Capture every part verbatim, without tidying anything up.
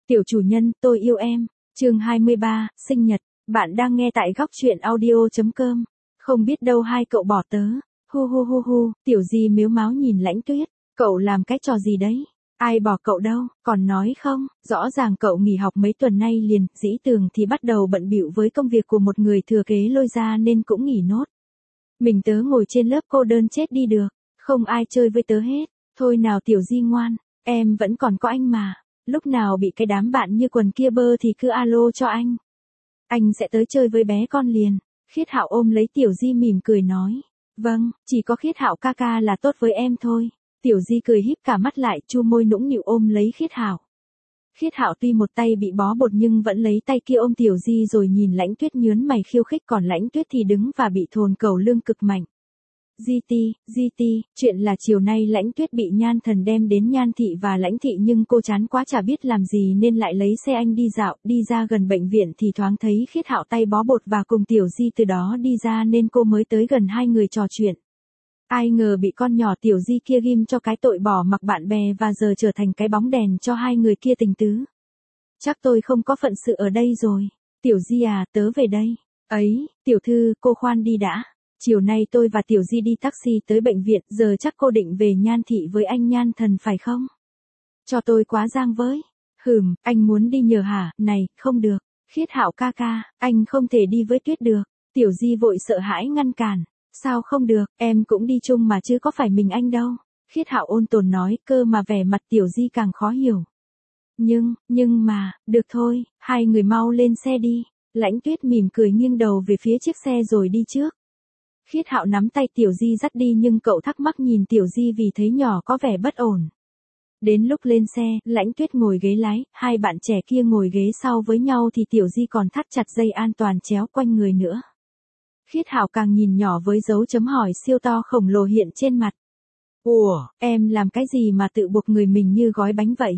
Tiểu chủ nhân, tôi yêu em. Chương hai mươi ba, sinh nhật. Bạn đang nghe tại góc truyện audio chấm com. Không biết đâu hai cậu bỏ tớ. Hu hu hu hu, Tiểu Di mếu máo nhìn Lãnh Tuyết. Cậu làm cái trò gì đấy? Ai bỏ cậu đâu, còn nói không? Rõ ràng cậu nghỉ học mấy tuần nay liền, Dĩ Tường thì bắt đầu bận bịu với công việc của một người thừa kế Lôi ra nên cũng nghỉ nốt. Mình tớ ngồi trên lớp cô đơn chết đi được, không ai chơi với tớ hết. Thôi nào Tiểu Di ngoan, em vẫn còn có anh mà. Lúc nào bị cái đám bạn như quần kia bơ thì cứ alo cho anh. Anh sẽ tới chơi với bé con liền. Khiết Hạo ôm lấy Tiểu Di mỉm cười nói. Vâng, chỉ có Khiết Hạo ca ca là tốt với em thôi. Tiểu Di cười híp cả mắt lại, chu môi nũng nịu ôm lấy Khiết Hạo. Khiết Hạo tuy một tay bị bó bột nhưng vẫn lấy tay kia ôm Tiểu Di rồi nhìn Lãnh Tuyết nhướng mày khiêu khích, còn Lãnh Tuyết thì đứng và bị thồn cầu lương cực mạnh. Di ti, Di ti, chuyện là chiều nay Lãnh Tuyết bị Nhan Thần đem đến Nhan Thị và Lãnh Thị nhưng cô chán quá chả biết làm gì nên lại lấy xe anh đi dạo, đi ra gần bệnh viện thì thoáng thấy Khiết Hạo tay bó bột và cùng Tiểu Di từ đó đi ra nên cô mới tới gần hai người trò chuyện. Ai ngờ bị con nhỏ Tiểu Di kia ghim cho cái tội bỏ mặc bạn bè và giờ trở thành cái bóng đèn cho hai người kia tình tứ. Chắc tôi không có phận sự ở đây rồi. Tiểu Di à, tớ về đây. Ấy, tiểu thư, cô khoan đi đã. Chiều nay tôi và Tiểu Di đi taxi tới bệnh viện, giờ chắc cô định về Nhan Thị với anh Nhan Thần phải không? Cho tôi quá giang với. Hừm, anh muốn đi nhờ hả? Này, không được. Khiết Hạo ca ca, anh không thể đi với Tuyết được. Tiểu Di vội sợ hãi ngăn cản. Sao không được, em cũng đi chung mà chứ có phải mình anh đâu. Khiết Hạo ôn tồn nói, cơ mà vẻ mặt Tiểu Di càng khó hiểu. Nhưng, nhưng mà, được thôi, hai người mau lên xe đi. Lãnh Tuyết mỉm cười nghiêng đầu về phía chiếc xe rồi đi trước. Khiết Hạo nắm tay Tiểu Di dắt đi nhưng cậu thắc mắc nhìn Tiểu Di vì thấy nhỏ có vẻ bất ổn. Đến lúc lên xe, Lãnh Tuyết ngồi ghế lái, hai bạn trẻ kia ngồi ghế sau với nhau thì Tiểu Di còn thắt chặt dây an toàn chéo quanh người nữa. Khiết Hạo càng nhìn nhỏ với dấu chấm hỏi siêu to khổng lồ hiện trên mặt. Ủa, em làm cái gì mà tự buộc người mình như gói bánh vậy?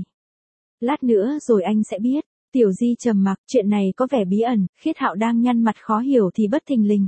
Lát nữa rồi anh sẽ biết. Tiểu Di trầm mặc, chuyện này có vẻ bí ẩn, Khiết Hạo đang nhăn mặt khó hiểu thì bất thình lình.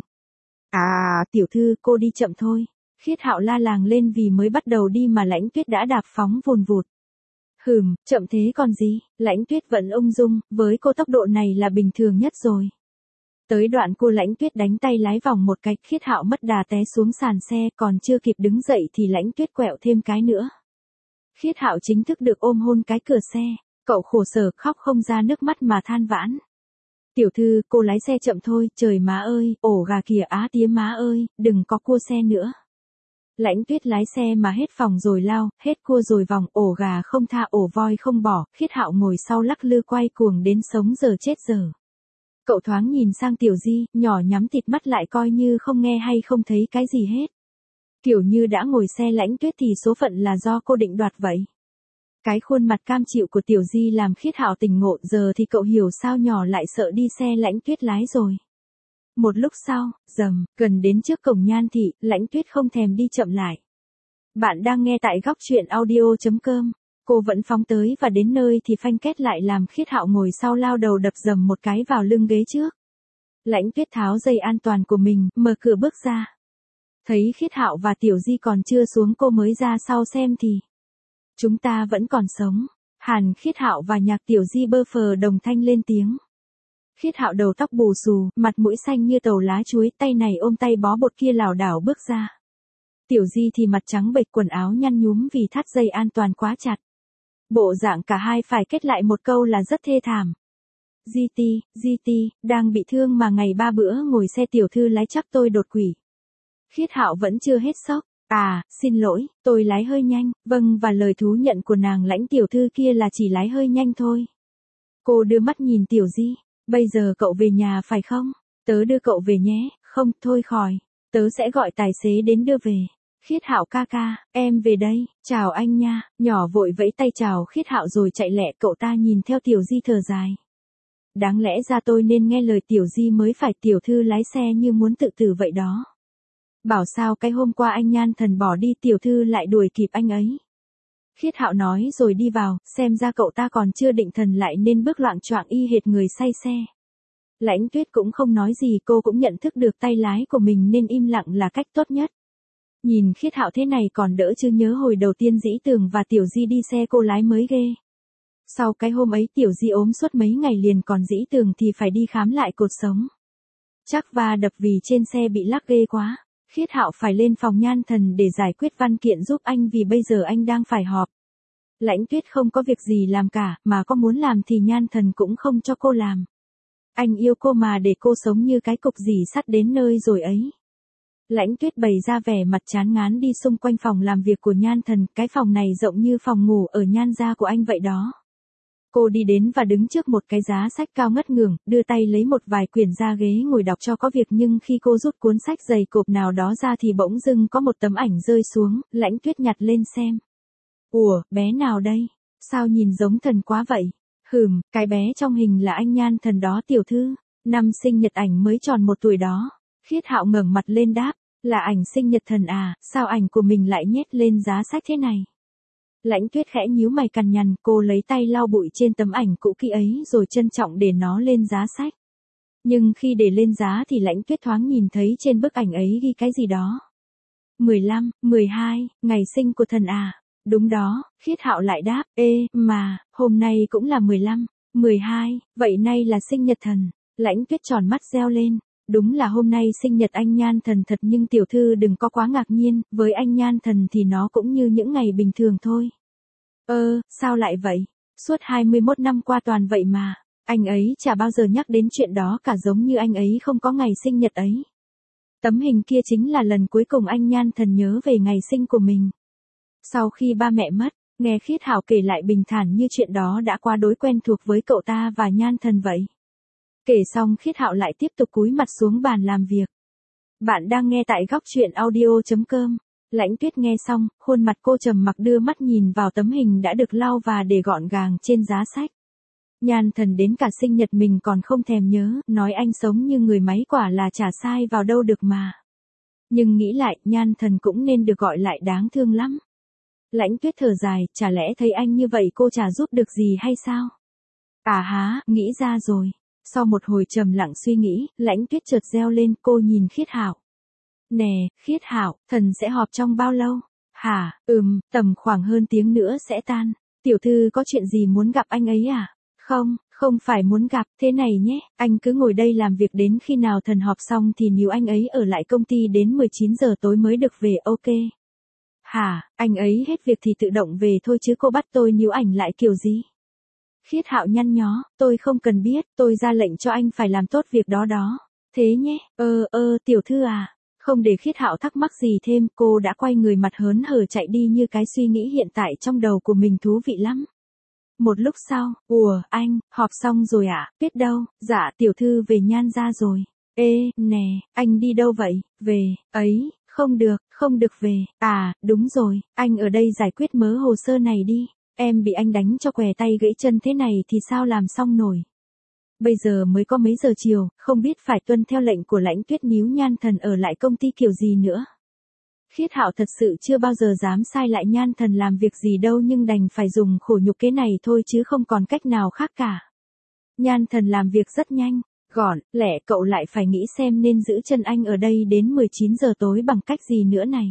À, tiểu thư, cô đi chậm thôi. Khiết Hạo la làng lên vì mới bắt đầu đi mà Lãnh Tuyết đã đạp phóng vùn vụt. Hừm, chậm thế còn gì, Lãnh Tuyết vẫn ung dung, với cô tốc độ này là bình thường nhất rồi. Tới đoạn cô Lãnh Tuyết đánh tay lái vòng một cái, Khiết Hạo mất đà té xuống sàn xe, còn chưa kịp đứng dậy thì Lãnh Tuyết quẹo thêm cái nữa. Khiết Hạo chính thức được ôm hôn cái cửa xe, cậu khổ sở khóc không ra nước mắt mà than vãn. Tiểu thư, cô lái xe chậm thôi, trời má ơi, ổ gà kìa á tía má ơi, đừng có cua xe nữa. Lãnh Tuyết lái xe mà hết phòng rồi lao, hết cua rồi vòng, ổ gà không tha ổ voi không bỏ, Khiết Hạo ngồi sau lắc lư quay cuồng đến sống giờ chết giờ. Cậu thoáng nhìn sang Tiểu Di, nhỏ nhắm tịt mắt lại coi như không nghe hay không thấy cái gì hết. Kiểu như đã ngồi xe Lãnh Tuyết thì số phận là do cô định đoạt vậy. Cái khuôn mặt cam chịu của Tiểu Di làm Khiết Hạo tỉnh ngộ, giờ thì cậu hiểu sao nhỏ lại sợ đi xe Lãnh Tuyết lái rồi. Một lúc sau, rầm, gần đến trước cổng Nhan Thị, Lãnh Tuyết không thèm đi chậm lại. Bạn đang nghe tại góc truyện audio chấm com. Cô vẫn phóng tới và đến nơi thì phanh két lại làm Khiết Hạo ngồi sau lao đầu đập dầm một cái vào lưng ghế trước. Lãnh Tuyết tháo dây an toàn của mình, mở cửa bước ra. Thấy Khiết Hạo và Tiểu Di còn chưa xuống cô mới ra sau xem thì. Chúng ta vẫn còn sống. Hàn Khiết Hạo và Nhạc Tiểu Di bơ phờ đồng thanh lên tiếng. Khiết Hạo đầu tóc bù xù, mặt mũi xanh như tàu lá chuối, tay này ôm tay bó bột kia lảo đảo bước ra. Tiểu Di thì mặt trắng bệch, quần áo nhăn nhúm vì thắt dây an toàn quá chặt. Bộ dạng cả hai phải kết lại một câu là rất thê thảm. Di ti, Di ti, đang bị thương mà ngày ba bữa ngồi xe tiểu thư lái chắc tôi đột quỵ. Khiết Hạo vẫn chưa hết sốc. À, xin lỗi, tôi lái hơi nhanh, vâng, và lời thú nhận của nàng Lãnh tiểu thư kia là chỉ lái hơi nhanh thôi. Cô đưa mắt nhìn Tiểu Di, bây giờ cậu về nhà phải không? Tớ đưa cậu về nhé, không, thôi khỏi, tớ sẽ gọi tài xế đến đưa về. Khiết Hạo ca ca, em về đây, chào anh nha, nhỏ vội vẫy tay chào Khiết Hạo rồi chạy lẹ, cậu ta nhìn theo Tiểu Di thở dài. Đáng lẽ ra tôi nên nghe lời Tiểu Di mới phải, tiểu thư lái xe như muốn tự tử vậy đó. Bảo sao cái hôm qua anh Nhan Thần bỏ đi tiểu thư lại đuổi kịp anh ấy. Khiết Hạo nói rồi đi vào, xem ra cậu ta còn chưa định thần lại nên bước loạng choạng y hệt người say xe. Lãnh Tuyết cũng không nói gì, cô cũng nhận thức được tay lái của mình nên im lặng là cách tốt nhất. Nhìn Khiết Hạo thế này còn đỡ chứ nhớ hồi đầu tiên Dĩ Tường và Tiểu Di đi xe cô lái mới ghê. Sau cái hôm ấy Tiểu Di ốm suốt mấy ngày liền còn dĩ tưởng thì phải đi khám lại cột sống. Chắc va đập vì trên xe bị lắc ghê quá. Khiết Hạo phải lên phòng Nhan Thần để giải quyết văn kiện giúp anh vì bây giờ anh đang phải họp. Lãnh Tuyết không có việc gì làm cả, mà có muốn làm thì Nhan Thần cũng không cho cô làm. Anh yêu cô mà để cô sống như cái cục dì sắt đến nơi rồi ấy. Lãnh Tuyết bày ra vẻ mặt chán ngán đi xung quanh phòng làm việc của Nhan Thần, cái phòng này rộng như phòng ngủ ở Nhan gia của anh vậy đó. Cô đi đến và đứng trước một cái giá sách cao ngất ngưởng, đưa tay lấy một vài quyển ra ghế ngồi đọc cho có việc, nhưng khi cô rút cuốn sách dày cộp nào đó ra thì bỗng dưng có một tấm ảnh rơi xuống, Lãnh Tuyết nhặt lên xem. Ủa, bé nào đây? Sao nhìn giống thần quá vậy? Hừm, cái bé trong hình là anh Nhan Thần đó tiểu thư, năm sinh nhật ảnh mới tròn một tuổi đó. Khiết Hạo ngẩng mặt lên đáp, là ảnh sinh nhật thần à, sao ảnh của mình lại nhét lên giá sách thế này? Lãnh Tuyết khẽ nhíu mày cằn nhằn, cô lấy tay lau bụi trên tấm ảnh cũ kỹ ấy rồi trân trọng để nó lên giá sách. Nhưng khi để lên giá thì Lãnh Tuyết thoáng nhìn thấy trên bức ảnh ấy ghi cái gì đó. mười lăm, mười hai, ngày sinh của thần à? Đúng đó, Khiết Hạo lại đáp, ê, mà, hôm nay cũng là mười lăm, mười hai, vậy nay là sinh nhật thần. Lãnh Tuyết tròn mắt reo lên, đúng là hôm nay sinh nhật anh Nhan Thần thật, nhưng tiểu thư đừng có quá ngạc nhiên, với anh Nhan Thần thì nó cũng như những ngày bình thường thôi. Ơ, sao lại vậy? Suốt hai mươi mốt năm qua toàn vậy mà, anh ấy chả bao giờ nhắc đến chuyện đó cả, giống như anh ấy không có ngày sinh nhật ấy. Tấm hình kia chính là lần cuối cùng anh Nhan Thần nhớ về ngày sinh của mình. Sau khi ba mẹ mất, nghe Khiết Hạo kể lại bình thản như chuyện đó đã quá đối quen thuộc với cậu ta và Nhan Thần vậy. Kể xong Khiết Hạo lại tiếp tục cúi mặt xuống bàn làm việc. Bạn đang nghe tại góc truyện audio chấm com. Lãnh Tuyết nghe xong, khuôn mặt cô trầm mặc đưa mắt nhìn vào tấm hình đã được lau và để gọn gàng trên giá sách. Nhan Thần đến cả sinh nhật mình còn không thèm nhớ, nói anh sống như người máy quả là chả sai vào đâu được mà. Nhưng nghĩ lại, Nhan Thần cũng nên được gọi lại đáng thương lắm. Lãnh Tuyết thở dài, chả lẽ thấy anh như vậy cô chả giúp được gì hay sao? À há, nghĩ ra rồi. Sau một hồi trầm lặng suy nghĩ, Lãnh Tuyết chợt reo lên, cô nhìn Khiết Hạo. Nè, Khiết Hạo, thần sẽ họp trong bao lâu? Hả, ừm, tầm khoảng hơn tiếng nữa sẽ tan. Tiểu thư có chuyện gì muốn gặp anh ấy à? Không, không phải muốn gặp, thế này nhé, anh cứ ngồi đây làm việc đến khi nào thần họp xong thì níu anh ấy ở lại công ty đến mười chín giờ tối mới được về, ok? Hả, anh ấy hết việc thì tự động về thôi chứ cô bắt tôi níu ảnh lại kiểu gì? Khiết Hạo nhăn nhó, tôi không cần biết, tôi ra lệnh cho anh phải làm tốt việc đó đó. Thế nhé, ơ ơ tiểu thư à. Không để Khiết Hạo thắc mắc gì thêm, cô đã quay người mặt hớn hở chạy đi như cái suy nghĩ hiện tại trong đầu của mình thú vị lắm. Một lúc sau, ủa, anh, họp xong rồi ạ, à? Biết đâu, dạ tiểu thư về Nhan gia rồi. Ê, nè, anh đi đâu vậy, về, ấy, không được, không được về, à, đúng rồi, anh ở đây giải quyết mớ hồ sơ này đi. Em bị anh đánh cho què tay gãy chân thế này thì sao làm xong nổi. Bây giờ mới có mấy giờ chiều, không biết phải tuân theo lệnh của Lãnh Tuyết níu Nhan Thần ở lại công ty kiểu gì nữa. Khiết Hạo thật sự chưa bao giờ dám sai lại Nhan Thần làm việc gì đâu, nhưng đành phải dùng khổ nhục kế này thôi chứ không còn cách nào khác cả. Nhan Thần làm việc rất nhanh, gọn, lẹ, cậu lại phải nghĩ xem nên giữ chân anh ở đây đến mười chín giờ tối bằng cách gì nữa này.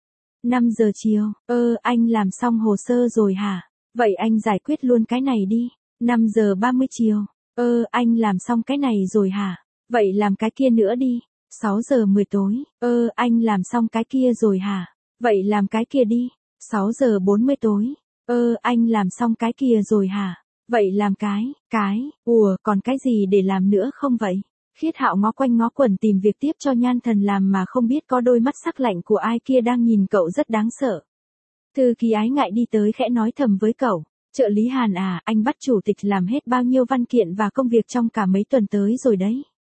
năm giờ chiều, ơ, anh làm xong hồ sơ rồi hả? Vậy anh giải quyết luôn cái này đi. năm giờ ba mươi chiều. Ơ, anh làm xong cái này rồi hả? Vậy làm cái kia nữa đi. sáu giờ mười tối. Ơ, anh làm xong cái kia rồi hả? Vậy làm cái kia đi. sáu giờ bốn mươi tối. Ơ, anh làm xong cái kia rồi hả? Vậy làm cái, cái, ủa, còn cái gì để làm nữa không vậy? Khiết Hạo ngó quanh ngó quẩn tìm việc tiếp cho Nhan Thần làm mà không biết có đôi mắt sắc lạnh của ai kia đang nhìn cậu rất đáng sợ. Thư ký ái ngại đi tới khẽ nói thầm với cậu. Trợ lý Hàn à, anh bắt chủ tịch làm hết bao nhiêu văn kiện và công việc trong cả mấy tuần tới rồi đấy.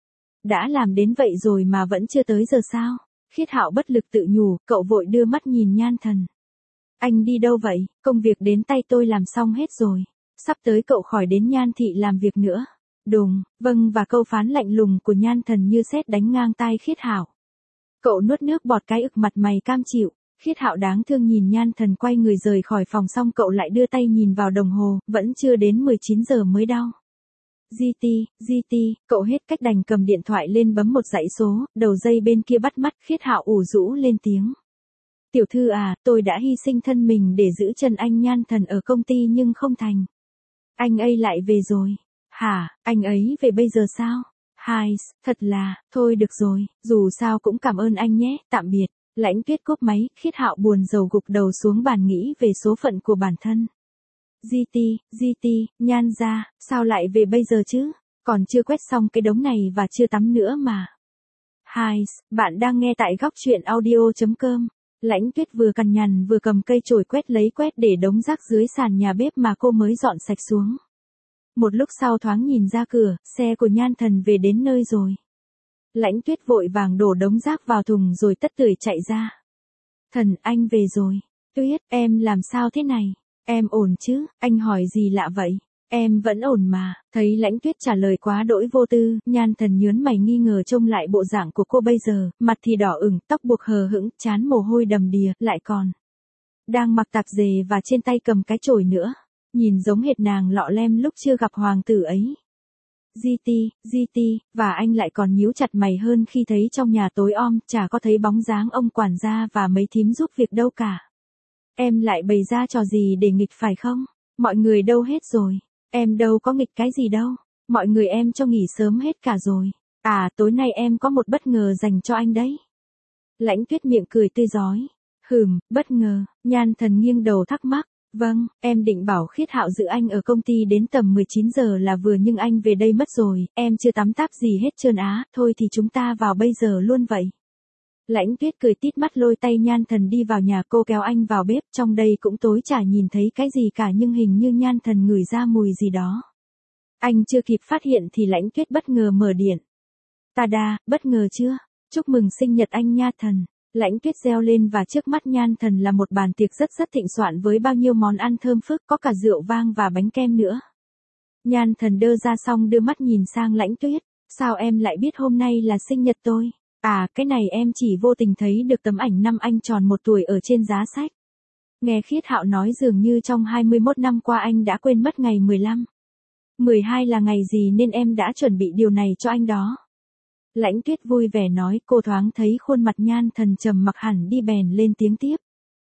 Đã làm đến vậy rồi mà vẫn chưa tới giờ sao? Khiết Hạo bất lực tự nhủ, cậu vội đưa mắt nhìn Nhan Thần. Anh đi đâu vậy? Công việc đến tay tôi làm xong hết rồi. Sắp tới cậu khỏi đến Nhan thị làm việc nữa. Đùng, vâng, và câu phán lạnh lùng của Nhan Thần như sét đánh ngang tai Khiết Hạo. Cậu nuốt nước bọt cái ực mặt mày cam chịu. Khiết Hạo đáng thương nhìn Nhan Thần quay người rời khỏi phòng xong cậu lại đưa tay nhìn vào đồng hồ, vẫn chưa đến mười chín giờ mới đau. giê tê, giê tê, cậu hết cách đành cầm điện thoại lên bấm một dãy số, đầu dây bên kia bắt mắt, Khiết Hạo ủ rũ lên tiếng. Tiểu thư à, tôi đã hy sinh thân mình để giữ chân anh Nhan Thần ở công ty nhưng không thành. Anh ấy lại về rồi. Hả, anh ấy về bây giờ sao? Hai, thật là, thôi được rồi, dù sao cũng cảm ơn anh nhé, tạm biệt. Lãnh Tuyết cúp máy, Khiết Hạo buồn rầu gục đầu xuống bàn nghĩ về số phận của bản thân. gi tê, gi tê, Nhan ra, sao lại về bây giờ chứ? Còn chưa quét xong cái đống này và chưa tắm nữa mà. Hai, bạn đang nghe tại góc truyện audio chấm com. Lãnh Tuyết vừa cằn nhằn vừa cầm cây chổi quét lấy quét để đống rác dưới sàn nhà bếp mà cô mới dọn sạch xuống. Một lúc sau thoáng nhìn ra cửa, xe của Nhan Thần về đến nơi rồi. Lãnh Tuyết vội vàng đổ đống rác vào thùng rồi tất tưởi chạy ra. Thần, anh về rồi. Tuyết, em làm sao thế này? Em ổn chứ? Anh hỏi gì lạ vậy? Em vẫn ổn mà. Thấy Lãnh Tuyết trả lời quá đỗi vô tư, Nhan Thần nhớn mày nghi ngờ trông lại bộ dạng của cô bây giờ, mặt thì đỏ ửng, tóc buộc hờ hững, trán mồ hôi đầm đìa, lại còn đang mặc tạp dề và trên tay cầm cái chổi nữa. Nhìn giống hệt nàng lọ lem lúc chưa gặp hoàng tử ấy. gi tê, gi tê, và anh lại còn nhíu chặt mày hơn khi thấy trong nhà tối om, chả có thấy bóng dáng ông quản gia và mấy thím giúp việc đâu cả. Em lại bày ra trò gì để nghịch phải không? Mọi người đâu hết rồi? Em đâu có nghịch cái gì đâu. Mọi người em cho nghỉ sớm hết cả rồi. À, tối nay em có một bất ngờ dành cho anh đấy. Lãnh Tuyết miệng cười tươi rói. Hừm, bất ngờ. Nhan Thần nghiêng đầu thắc mắc. Vâng, em định bảo Khiết Hạo giữ anh ở công ty đến tầm mười chín giờ là vừa nhưng anh về đây mất rồi, em chưa tắm táp gì hết trơn á, thôi thì chúng ta vào bây giờ luôn vậy. Lãnh Tuyết cười tít mắt lôi tay Nhan Thần đi vào nhà, cô kéo anh vào bếp, trong đây cũng tối chả nhìn thấy cái gì cả nhưng hình như Nhan Thần ngửi ra mùi gì đó. Anh chưa kịp phát hiện thì Lãnh Tuyết bất ngờ mở điện. Tada, bất ngờ chưa? Chúc mừng sinh nhật anh nha Thần. Lãnh Tuyết reo lên và trước mắt Nhan Thần là một bàn tiệc rất rất thịnh soạn với bao nhiêu món ăn thơm phức, có cả rượu vang và bánh kem nữa. Nhan Thần đơ ra xong đưa mắt nhìn sang Lãnh Tuyết. Sao em lại biết hôm nay là sinh nhật tôi? À, cái này em chỉ vô tình thấy được tấm ảnh năm anh tròn một tuổi ở trên giá sách. Nghe Khiết Hạo nói dường như trong hai mươi mốt năm qua anh đã quên mất ngày mười lăm. mười hai là ngày gì nên em đã chuẩn bị điều này cho anh đó. Lãnh Tuyết vui vẻ nói, cô thoáng thấy khuôn mặt Nhan Thần trầm mặc hẳn đi bèn lên tiếng tiếp.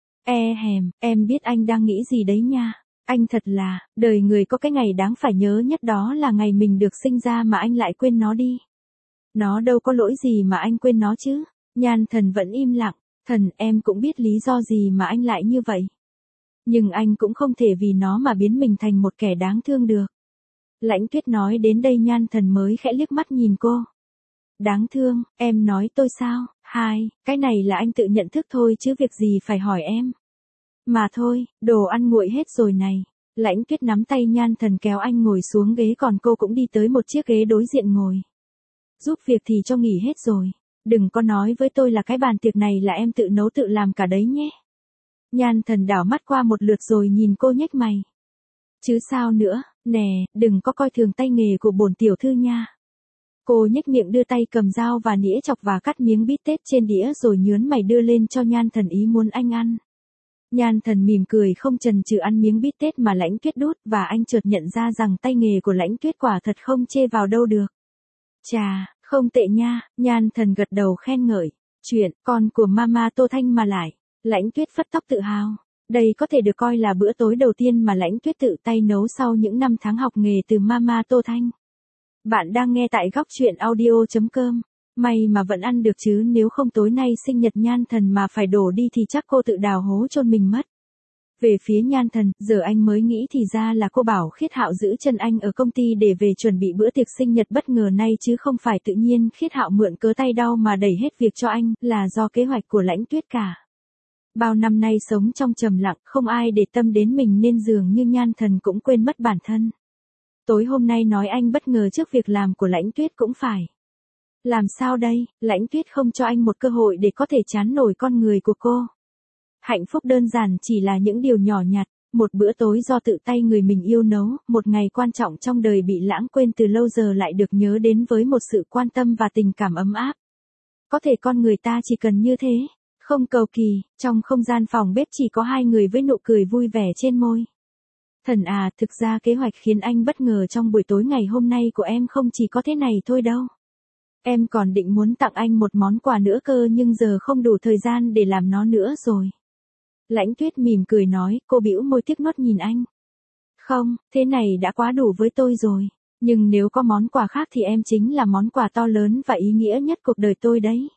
E hèm, em biết anh đang nghĩ gì đấy nha. Anh thật là, đời người có cái ngày đáng phải nhớ nhất đó là ngày mình được sinh ra mà anh lại quên nó đi. Nó đâu có lỗi gì mà anh quên nó chứ. Nhan Thần vẫn im lặng. Thần, em cũng biết lý do gì mà anh lại như vậy. Nhưng anh cũng không thể vì nó mà biến mình thành một kẻ đáng thương được. Lãnh Tuyết nói đến đây Nhan Thần mới khẽ liếc mắt nhìn cô. Đáng thương, em nói tôi sao? Hai, cái này là anh tự nhận thức thôi chứ việc gì phải hỏi em. Mà thôi, đồ ăn nguội hết rồi này. Lãnh Tuyết nắm tay Nhan Thần kéo anh ngồi xuống ghế còn cô cũng đi tới một chiếc ghế đối diện ngồi. Giúp việc thì cho nghỉ hết rồi. Đừng có nói với tôi là cái bàn tiệc này là em tự nấu tự làm cả đấy nhé. Nhan Thần đảo mắt qua một lượt rồi nhìn cô nhếch mày. Chứ sao nữa, nè, đừng có coi thường tay nghề của bổn tiểu thư nha. Cô nhếch miệng đưa tay cầm dao và nĩa chọc và cắt miếng bít tết trên đĩa rồi nhớn mày đưa lên cho Nhan Thần ý muốn anh ăn. Nhan Thần mỉm cười không chần chừ ăn miếng bít tết mà Lãnh Tuyết đút và anh chợt nhận ra rằng tay nghề của Lãnh Tuyết quả thật không chê vào đâu được. Chà, không tệ nha, Nhan Thần gật đầu khen ngợi. Chuyện, con của Mama Tô Thanh mà lại. Lãnh Tuyết phất tóc tự hào. Đây có thể được coi là bữa tối đầu tiên mà Lãnh Tuyết tự tay nấu sau những năm tháng học nghề từ Mama Tô Thanh. Bạn đang nghe tại góc truyện audio chấm com. May mà vẫn ăn được chứ nếu không tối nay sinh nhật Nhan Thần mà phải đổ đi thì chắc cô tự đào hố chôn mình mất. Về phía Nhan Thần, giờ anh mới nghĩ thì ra là cô bảo Khiết Hạo giữ chân anh ở công ty để về chuẩn bị bữa tiệc sinh nhật bất ngờ nay chứ không phải tự nhiên Khiết Hạo mượn cớ tay đau mà đẩy hết việc cho anh, là do kế hoạch của Lãnh Tuyết cả. Bao năm nay sống trong trầm lặng, không ai để tâm đến mình nên dường như Nhan Thần cũng quên mất bản thân. Tối hôm nay nói anh bất ngờ trước việc làm của Lãnh Tuyết cũng phải. Làm sao đây, Lãnh Tuyết không cho anh một cơ hội để có thể chán nổi con người của cô. Hạnh phúc đơn giản chỉ là những điều nhỏ nhặt, một bữa tối do tự tay người mình yêu nấu, một ngày quan trọng trong đời bị lãng quên từ lâu giờ lại được nhớ đến với một sự quan tâm và tình cảm ấm áp. Có thể con người ta chỉ cần như thế, không cầu kỳ, trong không gian phòng bếp chỉ có hai người với nụ cười vui vẻ trên môi. Thần à, thực ra kế hoạch khiến anh bất ngờ trong buổi tối ngày hôm nay của em không chỉ có thế này thôi đâu. Em còn định muốn tặng anh một món quà nữa cơ nhưng giờ không đủ thời gian để làm nó nữa rồi. Lãnh Tuyết mỉm cười nói, cô bĩu môi tiếc nuốt nhìn anh. Không, thế này đã quá đủ với tôi rồi. Nhưng nếu có món quà khác thì em chính là món quà to lớn và ý nghĩa nhất cuộc đời tôi đấy.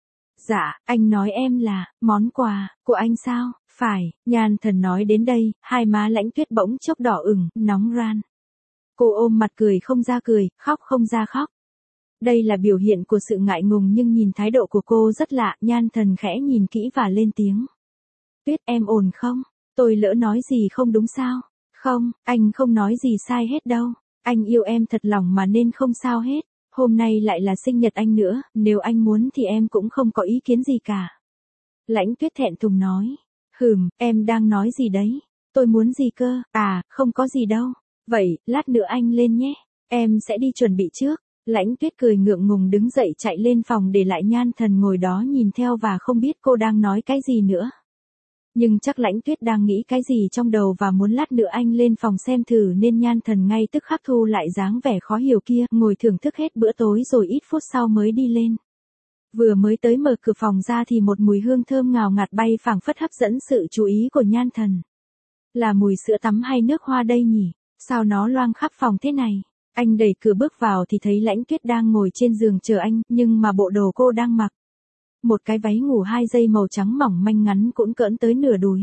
Dạ, anh nói em là, món quà, của anh sao? Phải, Nhan Thần nói đến đây, hai má Lãnh Tuyết bỗng chốc đỏ ửng, nóng ran. Cô ôm mặt cười không ra cười, khóc không ra khóc. Đây là biểu hiện của sự ngại ngùng nhưng nhìn thái độ của cô rất lạ, Nhan Thần khẽ nhìn kỹ và lên tiếng. Tuyết em ổn không? Tôi lỡ nói gì không đúng sao? Không, anh không nói gì sai hết đâu. Anh yêu em thật lòng mà nên không sao hết. Hôm nay lại là sinh nhật anh nữa, nếu anh muốn thì em cũng không có ý kiến gì cả. Lãnh Tuyết thẹn thùng nói. Hừm, em đang nói gì đấy? Tôi muốn gì cơ? À, không có gì đâu. Vậy, lát nữa anh lên nhé. Em sẽ đi chuẩn bị trước. Lãnh Tuyết cười ngượng ngùng đứng dậy chạy lên phòng để lại Nhan Thần ngồi đó nhìn theo và không biết cô đang nói cái gì nữa. Nhưng chắc Lãnh Tuyết đang nghĩ cái gì trong đầu và muốn lát nữa anh lên phòng xem thử nên Nhan Thần ngay tức khắc thu lại dáng vẻ khó hiểu kia, ngồi thưởng thức hết bữa tối rồi ít phút sau mới đi lên. Vừa mới tới mở cửa phòng ra thì một mùi hương thơm ngào ngạt bay phảng phất hấp dẫn sự chú ý của Nhan Thần. Là mùi sữa tắm hay nước hoa đây nhỉ? Sao nó loang khắp phòng thế này? Anh đẩy cửa bước vào thì thấy Lãnh Tuyết đang ngồi trên giường chờ anh, nhưng mà bộ đồ cô đang mặc. Một cái váy ngủ hai dây màu trắng mỏng manh ngắn cũng cỡn tới nửa đùi.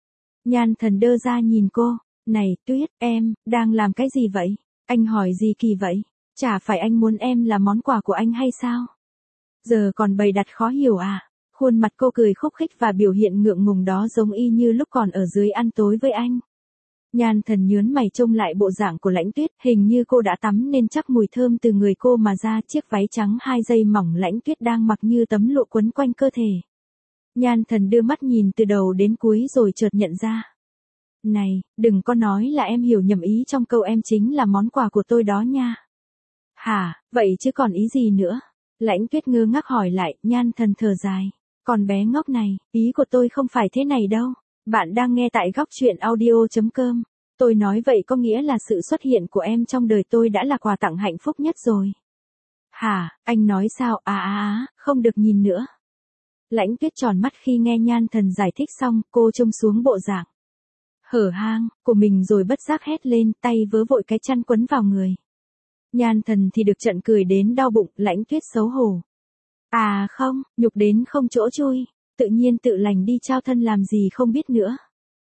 Nhan Thần đơ ra nhìn cô. Này, Tuyết, em, đang làm cái gì vậy? Anh hỏi gì kỳ vậy? Chả phải anh muốn em là món quà của anh hay sao? Giờ còn bày đặt khó hiểu à? Khuôn mặt cô cười khúc khích và biểu hiện ngượng ngùng đó giống y như lúc còn ở dưới ăn tối với anh. Nhan Thần nhớn mày trông lại bộ dạng của Lãnh Tuyết, hình như cô đã tắm nên chắc mùi thơm từ người cô mà ra, chiếc váy trắng hai dây mỏng Lãnh Tuyết đang mặc như tấm lụa quấn quanh cơ thể. Nhan Thần đưa mắt nhìn từ đầu đến cuối rồi chợt nhận ra. Này, đừng có nói là em hiểu nhầm ý trong câu em chính là món quà của tôi đó nha. Hả, vậy chứ còn ý gì nữa? Lãnh Tuyết ngơ ngác hỏi lại, Nhan Thần thở dài. Còn bé ngốc này, ý của tôi không phải thế này đâu. Bạn đang nghe tại góc truyện audio chấm com. Tôi nói vậy có nghĩa là sự xuất hiện của em trong đời tôi đã là quà tặng hạnh phúc nhất rồi. Hả, anh nói sao? À à à, không được nhìn nữa. Lãnh Tuyết tròn mắt khi nghe Nhan Thần giải thích xong, cô trông xuống bộ dạng hở hang của mình rồi bất giác hét lên, tay vớ vội cái chăn quấn vào người. Nhan Thần thì được trận cười đến đau bụng, Lãnh Tuyết xấu hổ. À không, nhục đến không chỗ chui. Tự nhiên tự lành đi trao thân làm gì không biết nữa.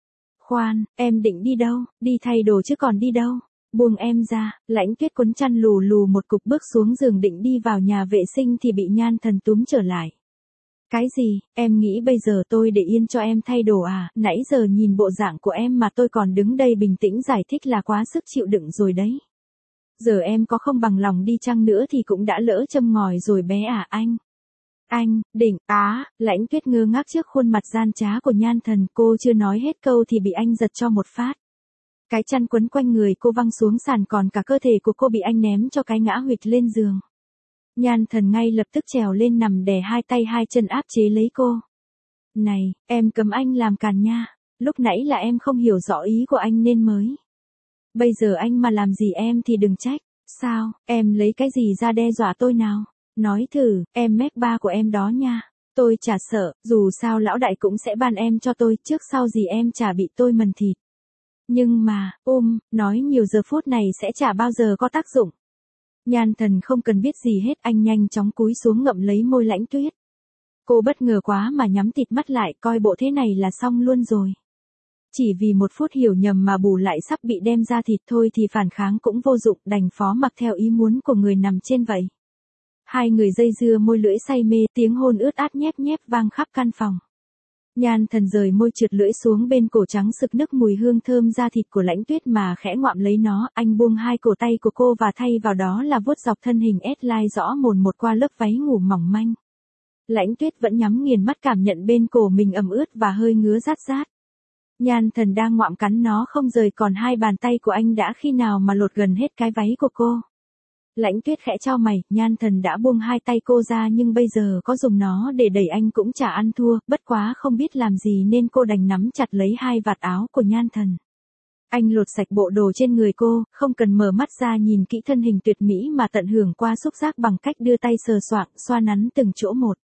Khoan, em định đi đâu? Đi thay đồ chứ còn đi đâu? Buông em ra. Lãnh Tuyết quấn chăn lù lù một cục bước xuống giường định đi vào nhà vệ sinh thì bị Nhan Thần túm trở lại. Cái gì? Em nghĩ bây giờ tôi để yên cho em thay đồ à? Nãy giờ nhìn bộ dạng của em mà tôi còn đứng đây bình tĩnh giải thích là quá sức chịu đựng rồi đấy. Giờ em có không bằng lòng đi chăng nữa thì cũng đã lỡ châm ngòi rồi bé à anh. Anh, đỉnh, á, Lãnh Tuyết ngơ ngác trước khuôn mặt gian trá của Nhan Thần, cô chưa nói hết câu thì bị anh giật cho một phát. Cái chăn quấn quanh người cô văng xuống sàn còn cả cơ thể của cô bị anh ném cho cái ngã huỵch lên giường. Nhan Thần ngay lập tức trèo lên nằm đè hai tay hai chân áp chế lấy cô. Này, em cấm anh làm càn nha, lúc nãy là em không hiểu rõ ý của anh nên mới. Bây giờ anh mà làm gì em thì đừng trách, sao, em lấy cái gì ra đe dọa tôi nào? Nói thử, em mép ba của em đó nha. Tôi chả sợ, dù sao lão đại cũng sẽ ban em cho tôi, trước sau gì em chả bị tôi mần thịt. Nhưng mà, ôm, nói nhiều giờ phút này sẽ chả bao giờ có tác dụng. Nhan Thần không cần biết gì hết, anh nhanh chóng cúi xuống ngậm lấy môi Lãnh Tuyết. Cô bất ngờ quá mà nhắm tịt mắt lại, coi bộ thế này là xong luôn rồi. Chỉ vì một phút hiểu nhầm mà bù lại sắp bị đem ra thịt thôi thì phản kháng cũng vô dụng, đành phó mặc theo ý muốn của người nằm trên vậy. Hai người dây dưa môi lưỡi say mê, tiếng hôn ướt át nhép nhép vang khắp căn phòng. Nhan Thần rời môi trượt lưỡi xuống bên cổ trắng sực nức mùi hương thơm da thịt của Lãnh Tuyết mà khẽ ngoạm lấy nó, anh buông hai cổ tay của cô và thay vào đó là vuốt dọc thân hình S-line rõ mồn một qua lớp váy ngủ mỏng manh. Lãnh Tuyết vẫn nhắm nghiền mắt cảm nhận bên cổ mình ẩm ướt và hơi ngứa rát rát. Nhan Thần đang ngoạm cắn nó không rời, còn hai bàn tay của anh đã khi nào mà lột gần hết cái váy của cô. Lãnh Tuyết khẽ chau mày, Nhan Thần đã buông hai tay cô ra nhưng bây giờ có dùng nó để đẩy anh cũng chả ăn thua, bất quá không biết làm gì nên cô đành nắm chặt lấy hai vạt áo của Nhan Thần. Anh lột sạch bộ đồ trên người cô, không cần mở mắt ra nhìn kỹ thân hình tuyệt mỹ mà tận hưởng qua xúc giác bằng cách đưa tay sờ soạng, xoa nắn từng chỗ một.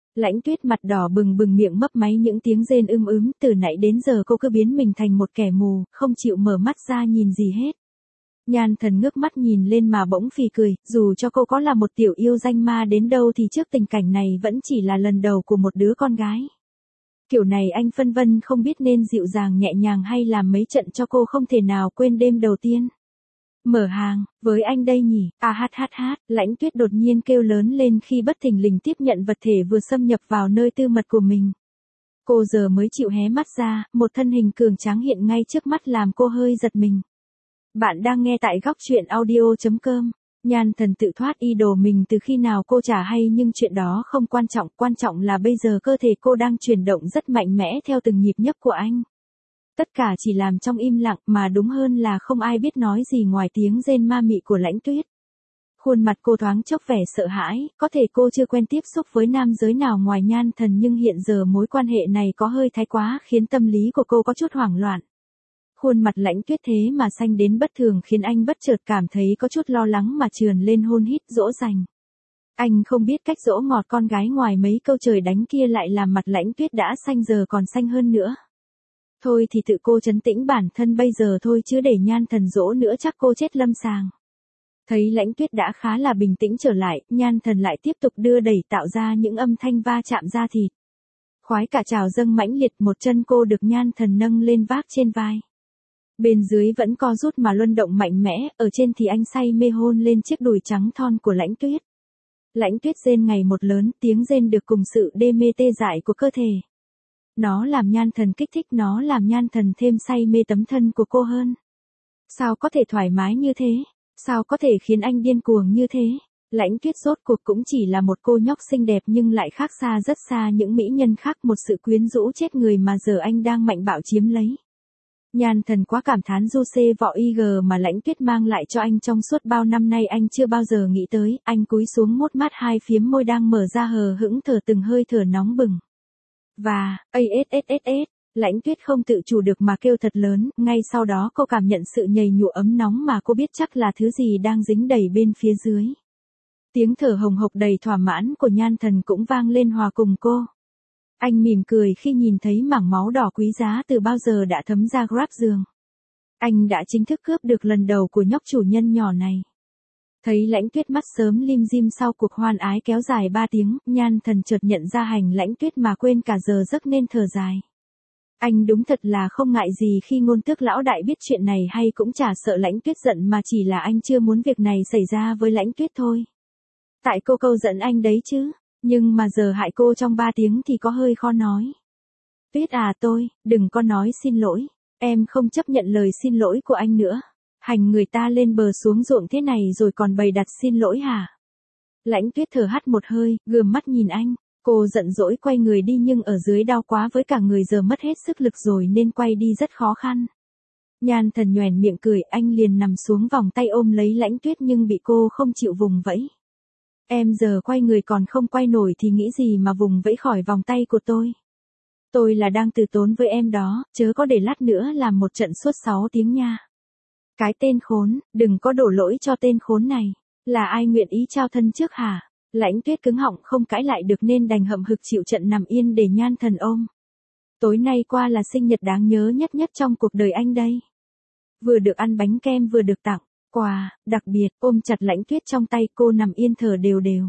Lãnh Tuyết mặt đỏ bừng bừng miệng mấp máy những tiếng rên ưm ướm, từ nãy đến giờ cô cứ biến mình thành một kẻ mù, không chịu mở mắt ra nhìn gì hết. Nhan Thần ngước mắt nhìn lên mà bỗng phì cười, dù cho cô có là một tiểu yêu danh ma đến đâu thì trước tình cảnh này vẫn chỉ là lần đầu của một đứa con gái. Kiểu này anh phân vân không biết nên dịu dàng nhẹ nhàng hay làm mấy trận cho cô không thể nào quên đêm đầu tiên. Mở hàng, với anh đây nhỉ, à hát hát hát, Lãnh Tuyết đột nhiên kêu lớn lên khi bất thình lình tiếp nhận vật thể vừa xâm nhập vào nơi tư mật của mình. Cô giờ mới chịu hé mắt ra, một thân hình cường tráng hiện ngay trước mắt làm cô hơi giật mình. Bạn đang nghe tại góc truyện audio chấm com. Nhan Thần tự thoát y đồ mình từ khi nào cô chả hay, nhưng chuyện đó không quan trọng, quan trọng là bây giờ cơ thể cô đang chuyển động rất mạnh mẽ theo từng nhịp nhấp của anh. Tất cả chỉ làm trong im lặng, mà đúng hơn là không ai biết nói gì ngoài tiếng rên ma mị của Lãnh Tuyết. Khuôn mặt cô thoáng chốc vẻ sợ hãi, có thể cô chưa quen tiếp xúc với nam giới nào ngoài Nhan Thần, nhưng hiện giờ mối quan hệ này có hơi thái quá khiến tâm lý của cô có chút hoảng loạn. Khuôn mặt Lãnh Tuyết thế mà xanh đến bất thường khiến anh bất chợt cảm thấy có chút lo lắng mà trườn lên hôn hít dỗ dành. Anh không biết cách dỗ ngọt con gái ngoài mấy câu trời đánh kia lại làm mặt Lãnh Tuyết đã xanh giờ còn xanh hơn nữa. Thôi thì tự cô trấn tĩnh bản thân bây giờ thôi, chứ để Nhan Thần dỗ nữa chắc cô chết lâm sàng. Thấy Lãnh Tuyết đã khá là bình tĩnh trở lại, Nhan Thần lại tiếp tục đưa đẩy tạo ra những âm thanh va chạm da thịt. Khoái cả trào dâng mãnh liệt, một chân cô được Nhan Thần nâng lên vác trên vai. Bên dưới vẫn co rút mà luân động mạnh mẽ, ở trên thì anh say mê hôn lên chiếc đùi trắng thon của Lãnh Tuyết. Lãnh Tuyết rên ngày một lớn, tiếng rên được cùng sự đê mê tê dại của cơ thể. Nó làm Nhan Thần kích thích, nó làm Nhan Thần thêm say mê tấm thân của cô hơn. Sao có thể thoải mái như thế? Sao có thể khiến anh điên cuồng như thế? Lãnh Tuyết rốt cuộc cũng chỉ là một cô nhóc xinh đẹp nhưng lại khác xa rất xa những mỹ nhân khác, một sự quyến rũ chết người mà giờ anh đang mạnh bạo chiếm lấy. Nhan Thần quá cảm thán du xê vọ i giê mà Lãnh Tuyết mang lại cho anh trong suốt bao năm nay anh chưa bao giờ nghĩ tới, anh cúi xuống mốt mát hai phiếm môi đang mở ra hờ hững thở từng hơi thở nóng bừng. Và, asssss, Lãnh Tuyết không tự chủ được mà kêu thật lớn, ngay sau đó cô cảm nhận sự nhầy nhụa ấm nóng mà cô biết chắc là thứ gì đang dính đầy bên phía dưới. Tiếng thở hồng hộc đầy thỏa mãn của Nhan Thần cũng vang lên hòa cùng cô. Anh mỉm cười khi nhìn thấy mảng máu đỏ quý giá từ bao giờ đã thấm ra grab giường. Anh đã chính thức cướp được lần đầu của nhóc chủ nhân nhỏ này. Thấy Lãnh Tuyết mắt sớm lim dim sau cuộc hoan ái kéo dài ba tiếng, Nhan Thần chợt nhận ra hành Lãnh Tuyết mà quên cả giờ giấc nên thở dài. Anh đúng thật là không ngại gì khi Ngôn Tước lão đại biết chuyện này, hay cũng chả sợ Lãnh Tuyết giận, mà chỉ là anh chưa muốn việc này xảy ra với Lãnh Tuyết thôi. Tại cô câu giận anh đấy chứ, nhưng mà giờ hại cô trong ba tiếng thì có hơi khó nói. Tuyết à, tôi, đừng có nói xin lỗi, em không chấp nhận lời xin lỗi của anh nữa. Hành người ta lên bờ xuống ruộng thế này rồi còn bày đặt xin lỗi hả? Lãnh Tuyết thở hắt một hơi, gườm mắt nhìn anh. Cô giận dỗi quay người đi nhưng ở dưới đau quá với cả người giờ mất hết sức lực rồi nên quay đi rất khó khăn. Nhan Thần nhoẻn miệng cười, anh liền nằm xuống vòng tay ôm lấy Lãnh Tuyết nhưng bị cô không chịu vùng vẫy. Em giờ quay người còn không quay nổi thì nghĩ gì mà vùng vẫy khỏi vòng tay của tôi. Tôi là đang từ tốn với em đó, chớ có để lát nữa làm một trận suốt sáu tiếng nha. Cái tên khốn, đừng có đổ lỗi cho tên khốn này. Là ai nguyện ý trao thân trước hả? Lãnh Tuyết cứng họng không cãi lại được nên đành hậm hực chịu trận nằm yên để Nhan Thần ôm. Tối nay qua là sinh nhật đáng nhớ nhất nhất trong cuộc đời anh đây. Vừa được ăn bánh kem vừa được tặng quà, đặc biệt, ôm chặt Lãnh Tuyết trong tay, cô nằm yên thở đều đều.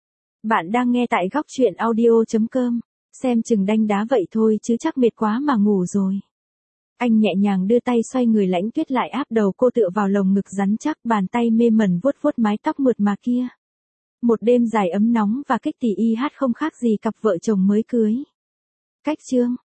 Bạn đang nghe tại góc truyện audio chấm com, xem chừng đanh đá vậy thôi chứ chắc mệt quá mà ngủ rồi. Anh nhẹ nhàng đưa tay xoay người Lãnh Tuyết lại, áp đầu cô tựa vào lồng ngực rắn chắc, bàn tay mê mẩn vuốt vuốt mái tóc mượt mà kia. Một đêm dài ấm nóng và kích tỉ y hát không khác gì cặp vợ chồng mới cưới. Cách chương